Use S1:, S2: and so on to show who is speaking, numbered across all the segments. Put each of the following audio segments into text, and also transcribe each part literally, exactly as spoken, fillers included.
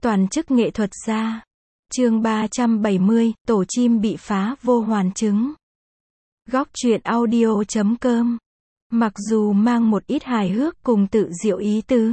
S1: Toàn chức nghệ thuật gia. Chương ba trăm bảy mươi, tổ chim bị phá vô hoàn chứng. Góc truyện audio chấm com. Mặc dù mang một ít hài hước cùng tự diệu ý tứ,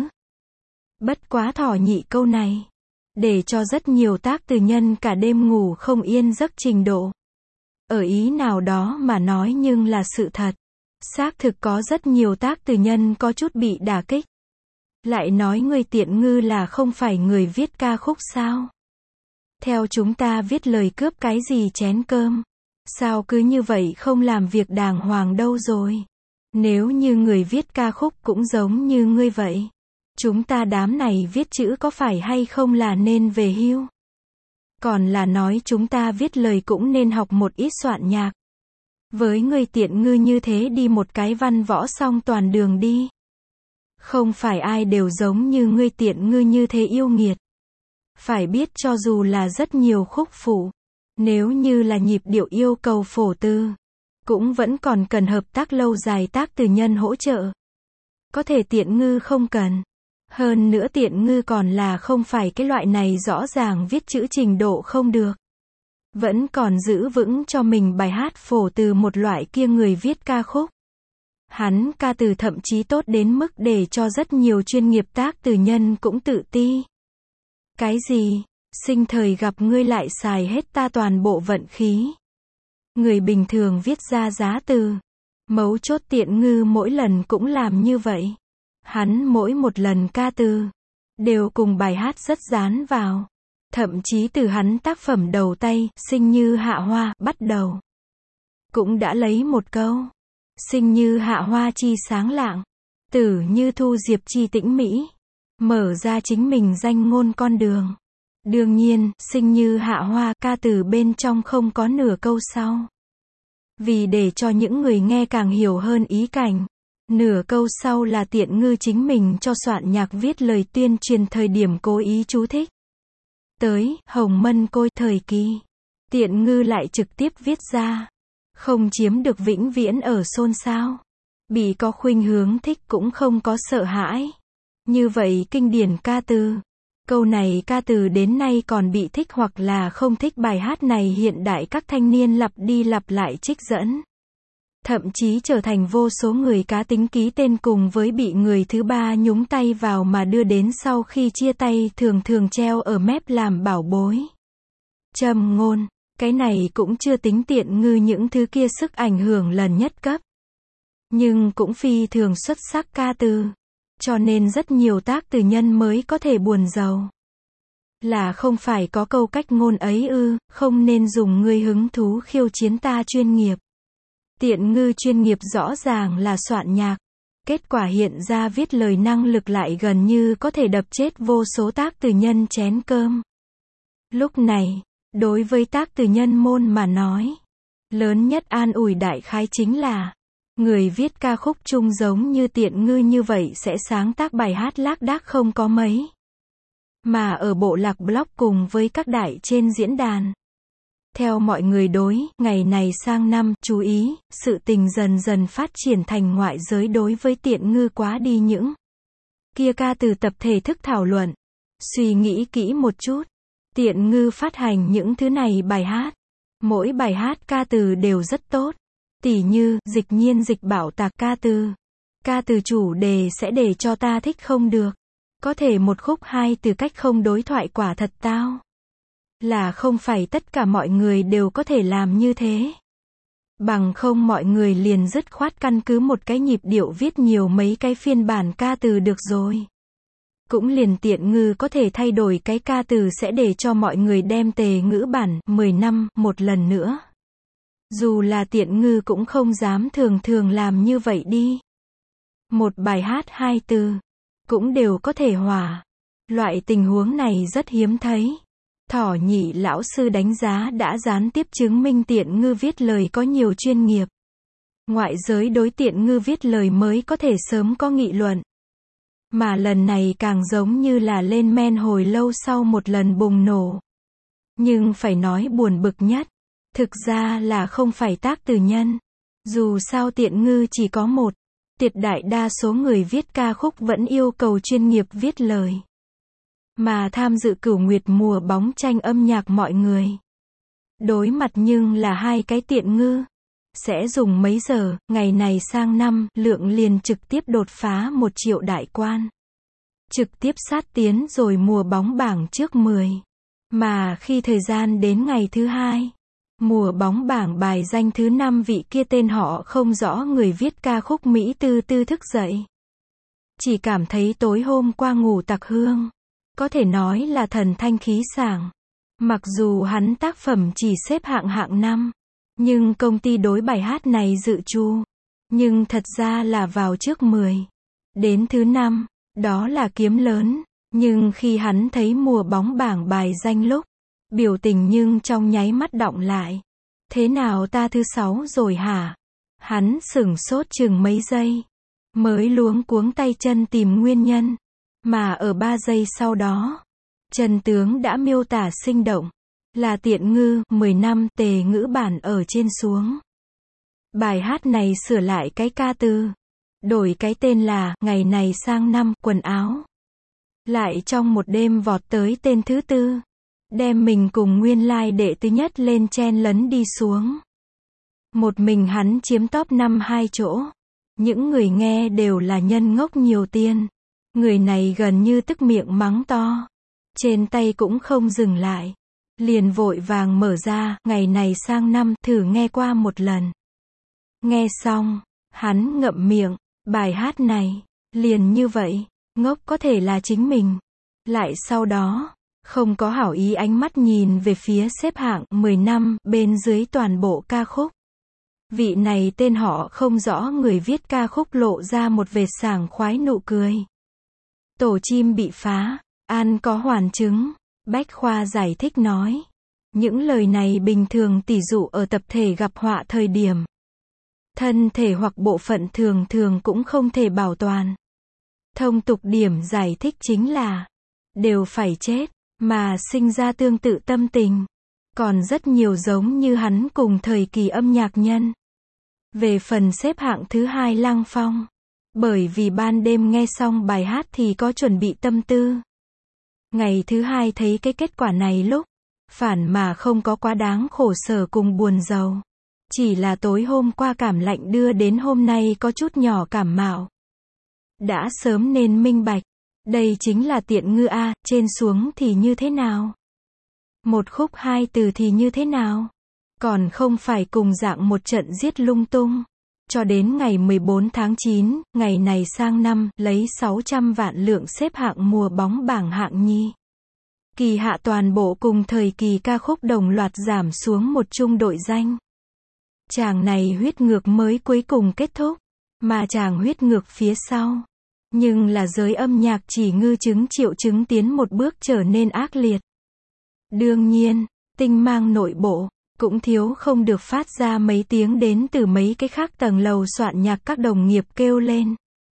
S1: bất quá thỏ nhị câu này, để cho rất nhiều tác từ nhân cả đêm ngủ không yên giấc trình độ. Ở ý nào đó mà nói nhưng là sự thật. Xác thực có rất nhiều tác từ nhân có chút bị đả kích. Lại nói ngươi tiện ngư là không phải người viết ca khúc sao? Theo chúng ta viết lời cướp cái gì chén cơm? Sao cứ như vậy không làm việc đàng hoàng đâu rồi? Nếu như người viết ca khúc cũng giống như ngươi vậy, chúng ta đám này viết chữ có phải hay không là nên về hưu? Còn là nói chúng ta viết lời cũng nên học một ít soạn nhạc. Với người tiện ngư như thế đi một cái văn võ xong toàn đường đi. Không phải ai đều giống như ngươi tiện ngư như thế yêu nghiệt. Phải biết cho dù là rất nhiều khúc phụ, nếu như là nhịp điệu yêu cầu phổ tư, cũng vẫn còn cần hợp tác lâu dài tác từ nhân hỗ trợ. Có thể tiện ngư không cần. Hơn nữa tiện ngư còn là không phải cái loại này rõ ràng viết chữ trình độ không được. Vẫn còn giữ vững cho mình bài hát phổ từ một loại kia người viết ca khúc. Hắn ca từ thậm chí tốt đến mức để cho rất nhiều chuyên nghiệp tác từ nhân cũng tự ti. Cái gì? Sinh thời gặp ngươi lại xài hết ta toàn bộ vận khí. Người bình thường viết ra giá từ. Mấu chốt tiện ngư mỗi lần cũng làm như vậy. Hắn mỗi một lần ca từ đều cùng bài hát rất dán vào. Thậm chí từ hắn tác phẩm đầu tay, Sinh như hạ hoa, bắt đầu, cũng đã lấy một câu. Sinh như hạ hoa chi sáng lạng, tử như thu diệp chi tĩnh mỹ, mở ra chính mình danh ngôn con đường. Đương nhiên, sinh như hạ hoa ca từ bên trong không có nửa câu sau. Vì để cho những người nghe càng hiểu hơn ý cảnh, nửa câu sau là tiện ngư chính mình cho soạn nhạc viết lời tuyên truyền thời điểm cố ý chú thích. Tới, hồng mân côi thời kỳ, tiện ngư lại trực tiếp viết ra. Không chiếm được vĩnh viễn ở xôn xao. Bị có khuynh hướng thích cũng không có sợ hãi. Như vậy kinh điển ca từ. Câu này ca từ đến nay còn bị thích hoặc là không thích bài hát này hiện đại các thanh niên lặp đi lặp lại trích dẫn. Thậm chí trở thành vô số người cá tính ký tên cùng với bị người thứ ba nhúng tay vào mà đưa đến sau khi chia tay thường thường treo ở mép làm bảo bối. Châm ngôn. Cái này cũng chưa tính tiện ngư những thứ kia sức ảnh hưởng lần nhất cấp. Nhưng cũng phi thường xuất sắc ca từ. Cho nên rất nhiều tác từ nhân mới có thể buồn giàu. Là không phải có câu cách ngôn ấy ư, không nên dùng ngươi hứng thú khiêu chiến ta chuyên nghiệp. Tiện ngư chuyên nghiệp rõ ràng là soạn nhạc. Kết quả hiện ra viết lời năng lực lại gần như có thể đập chết vô số tác từ nhân chén cơm. Lúc này, đối với tác từ nhân môn mà nói, lớn nhất an ủi đại khái chính là, người viết ca khúc chung giống như tiện ngư như vậy sẽ sáng tác bài hát lác đác không có mấy. Mà ở bộ lạc blog cùng với các đại trên diễn đàn. Theo mọi người đối, ngày này sang năm, chú ý, sự tình dần dần phát triển thành ngoại giới đối với tiện ngư quá đi những kia ca từ tập thể thức thảo luận. Suy nghĩ kỹ một chút. Tiện ngư phát hành những thứ này bài hát. Mỗi bài hát ca từ đều rất tốt. Tỉ như, dịch nhiên dịch bảo tạc ca từ. Ca từ chủ đề sẽ để cho ta thích không được. Có thể một khúc hai từ cách không đối thoại quả thật tao. Là không phải tất cả mọi người đều có thể làm như thế. Bằng không mọi người liền dứt khoát căn cứ một cái nhịp điệu viết nhiều mấy cái phiên bản ca từ được rồi. Cũng liền tiện ngư có thể thay đổi cái ca từ sẽ để cho mọi người đem tề ngữ bản mười năm một lần nữa. Dù là tiện ngư cũng không dám thường thường làm như vậy đi. Một bài hát hai từ cũng đều có thể hòa. Loại tình huống này rất hiếm thấy. Thỏ nhị lão sư đánh giá đã gián tiếp chứng minh tiện ngư viết lời có nhiều chuyên nghiệp. Ngoại giới đối tiện ngư viết lời mới có thể sớm có nghị luận. Mà lần này càng giống như là lên men hồi lâu sau một lần bùng nổ. Nhưng phải nói buồn bực nhất, thực ra là không phải tác từ nhân. Dù sao tiện ngư chỉ có một, tuyệt đại đa số người viết ca khúc vẫn yêu cầu chuyên nghiệp viết lời. mà tham dự cửu nguyệt mùa bóng tranh âm nhạc mọi người. Đối mặt nhưng là hai cái tiện ngư. Sẽ dùng mấy giờ, ngày này sang năm, lượng liền trực tiếp đột phá một triệu đại quan. Trực tiếp sát tiến rồi mùa bóng bảng trước mười. Mà khi thời gian đến ngày thứ hai, mùa bóng bảng bài danh thứ năm vị kia tên họ không rõ người viết ca khúc Mỹ tư tư thức dậy. Chỉ cảm thấy tối hôm qua ngủ tặc hương. Có thể nói là thần thanh khí sảng. Mặc dù hắn tác phẩm chỉ xếp hạng hạng năm. Nhưng công ty đối bài hát này dự trù. Nhưng thật ra là vào trước mười. Đến thứ năm, đó là kiếm lớn. Nhưng khi hắn thấy mùa bóng bảng bài danh lúc, biểu tình nhưng trong nháy mắt đọng lại. Thế nào ta thứ sáu rồi hả? Hắn sửng sốt chừng mấy giây. Mới luống cuống tay chân tìm nguyên nhân. Mà ở ba giây sau đó, Trần Tướng đã miêu tả sinh động. Là tiện ngư, mười năm, tề ngữ bản ở trên xuống. Bài hát này sửa lại cái ca từ. Đổi cái tên là, ngày này sang năm, quần áo. Lại trong một đêm vọt tới tên thứ tư. Đem mình cùng nguyên lai like đệ thứ nhất lên chen lấn đi xuống. Một mình hắn chiếm top năm hai chỗ. Những người nghe đều là nhân ngốc nhiều tiền. Người này gần như tức miệng mắng to. Trên tay cũng không dừng lại. Liền vội vàng mở ra, ngày này sang năm, thử nghe qua một lần. Nghe xong, hắn ngậm miệng, bài hát này, liền như vậy, ngốc có thể là chính mình. Lại sau đó, không có hảo ý ánh mắt nhìn về phía xếp hạng mười năm, bên dưới toàn bộ ca khúc. Vị này tên họ không rõ người viết ca khúc lộ ra một vệt sảng khoái nụ cười. Tổ chim bị phá, An có hoàn chứng. Bách Khoa giải thích nói. Những lời này bình thường tỉ dụ ở tập thể gặp họa thời điểm. Thân thể hoặc bộ phận thường thường cũng không thể bảo toàn. Thông tục điểm giải thích chính là đều phải chết, mà sinh ra tương tự tâm tình. Còn rất nhiều giống như hắn cùng thời kỳ âm nhạc nhân. Về phần xếp hạng thứ hai Lăng Phong. Bởi vì ban đêm nghe xong bài hát thì có chuẩn bị tâm tư. Ngày thứ hai thấy cái kết quả này lúc, phản mà không có quá đáng khổ sở cùng buồn rầu. Chỉ là tối hôm qua cảm lạnh đưa đến hôm nay có chút nhỏ cảm mạo. Đã sớm nên minh bạch. Đây chính là tiện ngư A, trên xuống thì như thế nào? Một khúc hai từ thì như thế nào? Còn không phải cùng dạng một trận giết lung tung. Cho đến ngày mười bốn tháng chín, ngày này sang năm, lấy sáu trăm vạn lượng xếp hạng mùa bóng bảng hạng nhì. Kỳ hạ toàn bộ cùng thời kỳ ca khúc đồng loạt giảm xuống một chung đội danh. Chàng này huyết ngược mới cuối cùng kết thúc, mà chàng huyết ngược phía sau. Nhưng là giới âm nhạc chỉ ngư chứng triệu chứng tiến một bước trở nên ác liệt. Đương nhiên, tinh mang nội bộ, cũng thiếu không được phát ra mấy tiếng đến từ mấy cái khác tầng lầu soạn nhạc các đồng nghiệp kêu lên.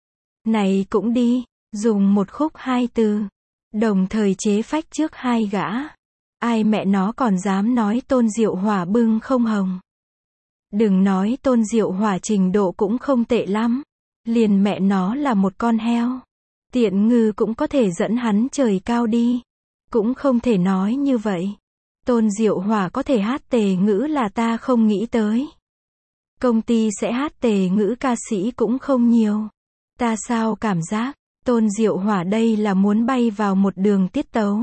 S1: Này cũng đi, dùng một khúc hai từ, đồng thời chế phách trước hai gã. Ai mẹ nó còn dám nói Tôn Diệu Hỏa bưng không hồng. Đừng nói Tôn Diệu Hỏa trình độ cũng không tệ lắm. Liền mẹ nó là một con heo. Tiện ngư cũng có thể dẫn hắn trời cao đi. Cũng không thể nói như vậy. Tôn Diệu Hỏa có thể hát tề ngữ là ta không nghĩ tới. Công ty sẽ hát tề ngữ ca sĩ cũng không nhiều. Ta sao cảm giác, Tôn Diệu Hỏa đây là muốn bay vào một đường tiết tấu.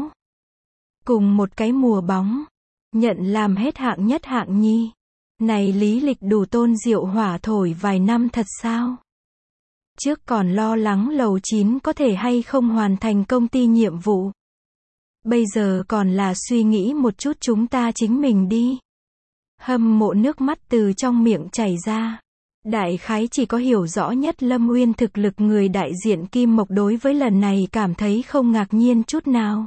S1: Cùng một cái mùa bóng. Nhận làm hết hạng nhất hạng nhì. Này lý lịch đủ Tôn Diệu Hỏa thổi vài năm thật sao? Trước còn lo lắng lầu chín có thể hay không hoàn thành công ty nhiệm vụ. Bây giờ còn là suy nghĩ một chút chúng ta chính mình đi. Hâm mộ nước mắt từ trong miệng chảy ra. Đại khái chỉ có hiểu rõ nhất Lâm Uyên thực lực người đại diện Kim Mộc đối với lần này cảm thấy không ngạc nhiên chút nào.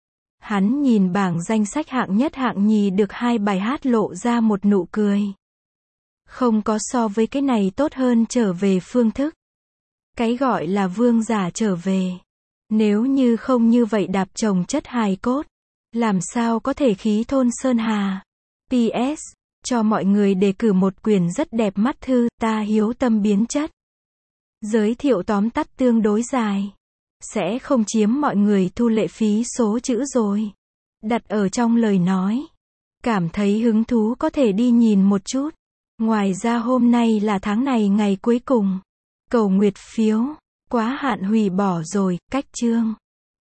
S1: Hắn nhìn bảng danh sách hạng nhất hạng nhì được hai bài hát lộ ra một nụ cười. Không có so với cái này tốt hơn trở về phương thức. Cái gọi là vương giả trở về. Nếu như không như vậy đạp chồng chất hài cốt. Làm sao có thể khí thôn sơn hà. pê ét. Cho mọi người đề cử một quyển rất đẹp mắt thư, ta hiếu tâm biến chất. Giới thiệu tóm tắt tương đối dài. sẽ không chiếm mọi người thu lệ phí số chữ rồi. Đặt ở trong lời nói. Cảm thấy hứng thú có thể đi nhìn một chút. Ngoài ra hôm nay là tháng này ngày cuối cùng. Cầu nguyệt phiếu. Quá hạn hủy bỏ rồi, cách chương.